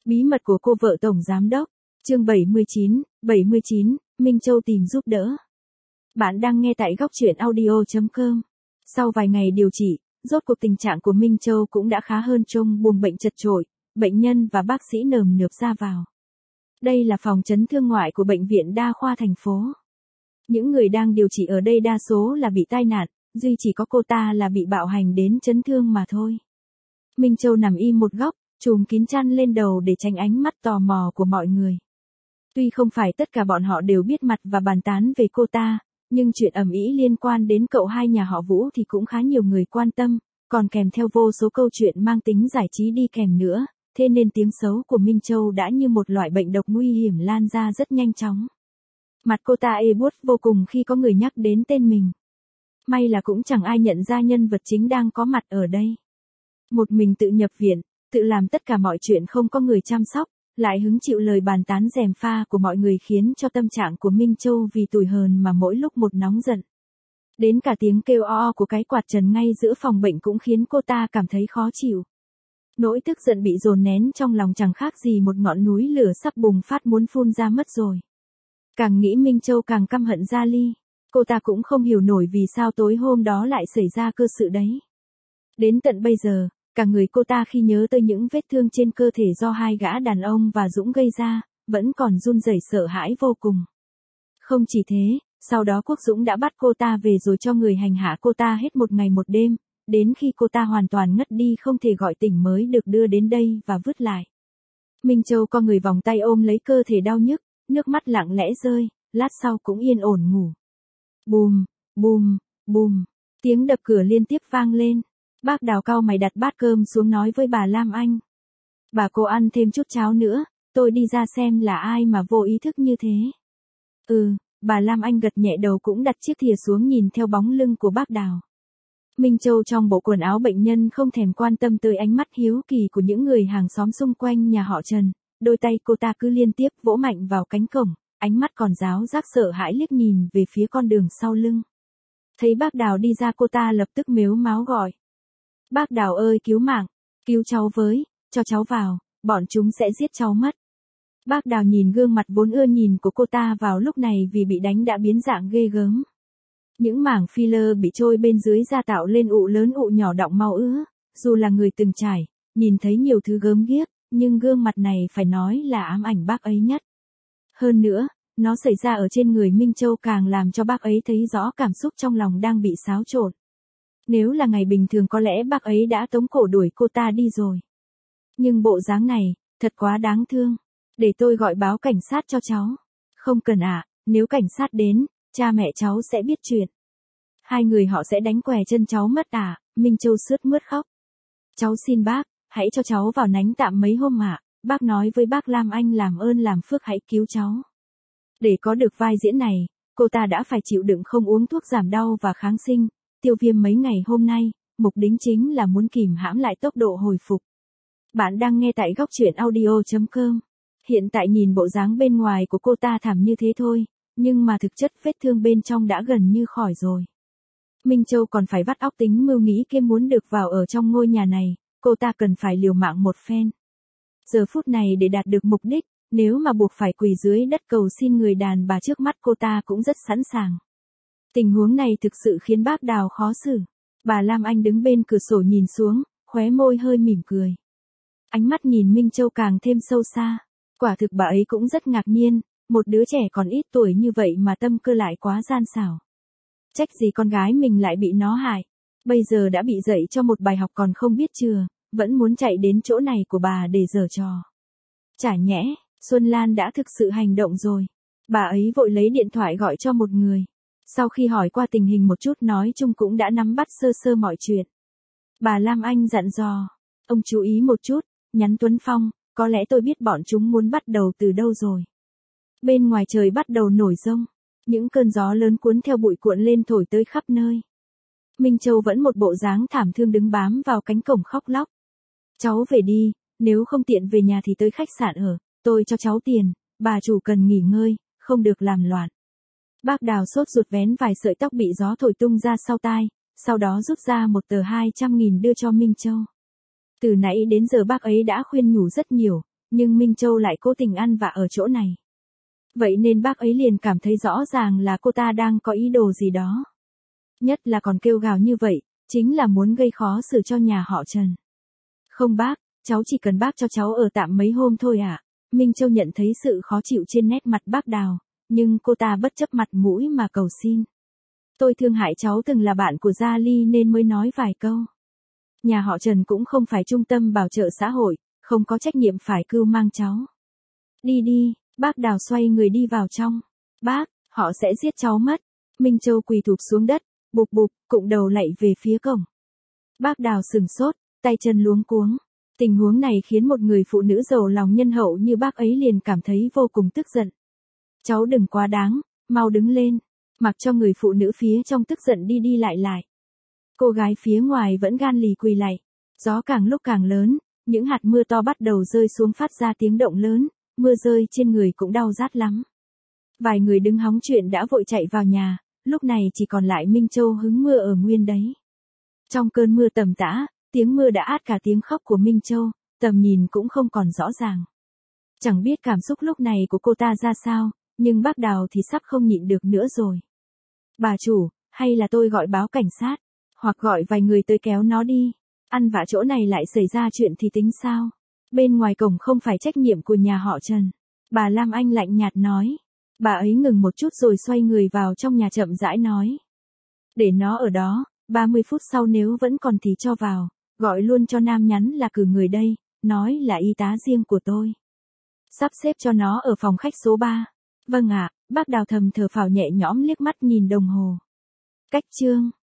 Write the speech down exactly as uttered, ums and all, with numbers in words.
Bí mật của cô vợ tổng giám đốc. Chương bảy mươi chín, bảy mươi chín, Minh Châu tìm giúp đỡ. Bạn đang nghe tại góc truyện audio chấm com. Sau vài ngày điều trị, rốt cuộc tình trạng của Minh Châu cũng đã khá hơn, trong buồng bệnh chật chội, bệnh nhân và bác sĩ nườm nượp ra vào. Đây là phòng chấn thương ngoại của bệnh viện đa khoa thành phố. Những người đang điều trị ở đây đa số là bị tai nạn, duy chỉ có cô ta là bị bạo hành đến chấn thương mà thôi. Minh Châu nằm im một góc, trùm kín chăn lên đầu để tránh ánh mắt tò mò của mọi người. Tuy không phải tất cả bọn họ đều biết mặt và bàn tán về cô ta, nhưng chuyện ầm ĩ liên quan đến cậu hai nhà họ Vũ thì cũng khá nhiều người quan tâm, còn kèm theo vô số câu chuyện mang tính giải trí đi kèm nữa, thế nên tiếng xấu của Minh Châu đã như một loại bệnh độc nguy hiểm lan ra rất nhanh chóng. Mặt cô ta ê buốt vô cùng khi có người nhắc đến tên mình. May là cũng chẳng ai nhận ra nhân vật chính đang có mặt ở đây. Một mình tự nhập viện, tự làm tất cả mọi chuyện, không có người chăm sóc, lại hứng chịu lời bàn tán gièm pha của mọi người, khiến cho tâm trạng của Minh Châu vì tủi hờn mà mỗi lúc một nóng giận. Đến cả tiếng kêu o o của cái quạt trần ngay giữa phòng bệnh cũng khiến cô ta cảm thấy khó chịu. Nỗi tức giận bị dồn nén trong lòng chẳng khác gì một ngọn núi lửa sắp bùng phát muốn phun ra mất rồi. Càng nghĩ Minh Châu càng căm hận Gia Ly. Cô ta cũng không hiểu nổi vì sao tối hôm đó lại xảy ra cơ sự đấy. Đến tận bây giờ, cả người cô ta khi nhớ tới những vết thương trên cơ thể do hai gã đàn ông và Dũng gây ra, vẫn còn run rẩy sợ hãi vô cùng. Không chỉ thế, sau đó Quốc Dũng đã bắt cô ta về rồi cho người hành hạ cô ta hết một ngày một đêm, đến khi cô ta hoàn toàn ngất đi không thể gọi tỉnh mới được đưa đến đây và vứt lại. Minh Châu co người vòng tay ôm lấy cơ thể đau nhức, nước mắt lặng lẽ rơi, lát sau cũng yên ổn ngủ. Bùm, bùm, bùm, tiếng đập cửa liên tiếp vang lên. Bác Đào cau mày đặt bát cơm xuống nói với bà Lam Anh. Bà cô ăn thêm chút cháo nữa, tôi đi ra xem là ai mà vô ý thức như thế. Ừ, bà Lam Anh gật nhẹ đầu cũng đặt chiếc thìa xuống nhìn theo bóng lưng của bác Đào. Minh Châu trong bộ quần áo bệnh nhân không thèm quan tâm tới ánh mắt hiếu kỳ của những người hàng xóm xung quanh nhà họ Trần, đôi tay cô ta cứ liên tiếp vỗ mạnh vào cánh cổng, ánh mắt còn ráo rác sợ hãi liếc nhìn về phía con đường sau lưng. Thấy bác Đào đi ra cô ta lập tức mếu máo gọi. Bác Đào ơi, cứu mạng, cứu cháu với, cho cháu vào, bọn chúng sẽ giết cháu mất. Bác Đào nhìn gương mặt vốn ưa nhìn của cô ta vào lúc này vì bị đánh đã biến dạng ghê gớm. Những mảng filler bị trôi bên dưới da tạo lên ụ lớn ụ nhỏ đọng máu ứa, dù là người từng trải, nhìn thấy nhiều thứ gớm ghiếc, nhưng gương mặt này phải nói là ám ảnh bác ấy nhất. Hơn nữa, nó xảy ra ở trên người Minh Châu càng làm cho bác ấy thấy rõ cảm xúc trong lòng đang bị xáo trộn. Nếu là ngày bình thường có lẽ bác ấy đã tống cổ đuổi cô ta đi rồi. Nhưng bộ dáng này, thật quá đáng thương. Để tôi gọi báo cảnh sát cho cháu. Không cần ạ, à, nếu cảnh sát đến, cha mẹ cháu sẽ biết chuyện. Hai người họ sẽ đánh què chân cháu mất à, Minh Châu sướt mướt khóc. Cháu xin bác, hãy cho cháu vào nánh tạm mấy hôm ạ, à. Bác nói với bác Lam Anh làm ơn làm phước hãy cứu cháu. Để có được vai diễn này, cô ta đã phải chịu đựng không uống thuốc giảm đau và kháng sinh, tiêu viêm mấy ngày hôm nay, mục đích chính là muốn kìm hãm lại tốc độ hồi phục. Bạn đang nghe tại góc truyện audio chấm com. Hiện tại nhìn bộ dáng bên ngoài của cô ta thảm như thế thôi, nhưng mà thực chất vết thương bên trong đã gần như khỏi rồi. Minh Châu còn phải vắt óc tính mưu nghĩ kế muốn được vào ở trong ngôi nhà này, cô ta cần phải liều mạng một phen. Giờ phút này để đạt được mục đích, nếu mà buộc phải quỳ dưới đất cầu xin người đàn bà trước mắt cô ta cũng rất sẵn sàng. Tình huống này thực sự khiến bác Đào khó xử. Bà Lam Anh đứng bên cửa sổ nhìn xuống, khóe môi hơi mỉm cười. Ánh mắt nhìn Minh Châu càng thêm sâu xa. Quả thực bà ấy cũng rất ngạc nhiên, một đứa trẻ còn ít tuổi như vậy mà tâm cơ lại quá gian xảo. Trách gì con gái mình lại bị nó hại. Bây giờ đã bị dạy cho một bài học còn không biết chưa, vẫn muốn chạy đến chỗ này của bà để giở trò. Chả nhẽ, Xuân Lan đã thực sự hành động rồi. Bà ấy vội lấy điện thoại gọi cho một người. Sau khi hỏi qua tình hình một chút nói chung cũng đã nắm bắt sơ sơ mọi chuyện. Bà Lam Anh dặn dò, ông chú ý một chút, nhắn Tuấn Phong, có lẽ tôi biết bọn chúng muốn bắt đầu từ đâu rồi. Bên ngoài trời bắt đầu nổi giông, những cơn gió lớn cuốn theo bụi cuộn lên thổi tới khắp nơi. Minh Châu vẫn một bộ dáng thảm thương đứng bám vào cánh cổng khóc lóc. Cháu về đi, nếu không tiện về nhà thì tới khách sạn ở, tôi cho cháu tiền, bà chủ cần nghỉ ngơi, không được làm loạn. Bác Đào sốt ruột vén vài sợi tóc bị gió thổi tung ra sau tai, sau đó rút ra một tờ hai trăm nghìn đưa cho Minh Châu. Từ nãy đến giờ bác ấy đã khuyên nhủ rất nhiều, nhưng Minh Châu lại cố tình ăn vạ ở chỗ này. Vậy nên bác ấy liền cảm thấy rõ ràng là cô ta đang có ý đồ gì đó. Nhất là còn kêu gào như vậy, chính là muốn gây khó xử cho nhà họ Trần. Không bác, cháu chỉ cần bác cho cháu ở tạm mấy hôm thôi ạ. À? Minh Châu nhận thấy sự khó chịu trên nét mặt bác Đào, nhưng cô ta bất chấp mặt mũi mà cầu xin. Tôi thương hại cháu từng là bạn của Gia Ly nên mới nói vài câu. Nhà họ Trần cũng không phải trung tâm bảo trợ xã hội, không có trách nhiệm phải cưu mang cháu. Đi đi, bác Đào xoay người đi vào trong. Bác, họ sẽ giết cháu mất. Minh Châu quỳ thụp xuống đất, bụp bụp, cụng đầu lạy về phía cổng. Bác Đào sừng sốt, tay chân luống cuống. Tình huống này khiến một người phụ nữ giàu lòng nhân hậu như bác ấy liền cảm thấy vô cùng tức giận. Cháu đừng quá đáng, mau đứng lên, mặc cho người phụ nữ phía trong tức giận đi đi lại lại. Cô gái phía ngoài vẫn gan lì quỳ lạy. Gió càng lúc càng lớn, những hạt mưa to bắt đầu rơi xuống phát ra tiếng động lớn, mưa rơi trên người cũng đau rát lắm. Vài người đứng hóng chuyện đã vội chạy vào nhà, lúc này chỉ còn lại Minh Châu hứng mưa ở nguyên đấy. Trong cơn mưa tầm tã, tiếng mưa đã át cả tiếng khóc của Minh Châu, tầm nhìn cũng không còn rõ ràng. Chẳng biết cảm xúc lúc này của cô ta ra sao, nhưng bác Đào thì sắp không nhịn được nữa rồi. Bà chủ, hay là tôi gọi báo cảnh sát, hoặc gọi vài người tới kéo nó đi. Ăn vạ chỗ này lại xảy ra chuyện thì tính sao? Bên ngoài cổng không phải trách nhiệm của nhà họ Trần. Bà Lam Anh lạnh nhạt nói. Bà ấy ngừng một chút rồi xoay người vào trong nhà chậm rãi nói. Để nó ở đó, ba mươi phút sau nếu vẫn còn thì cho vào, gọi luôn cho Nam nhắn là cử người đây, nói là y tá riêng của tôi. Sắp xếp cho nó ở phòng khách số ba. Vâng ạ, bác Đào thầm thở phào nhẹ nhõm liếc mắt nhìn đồng hồ. Cách chương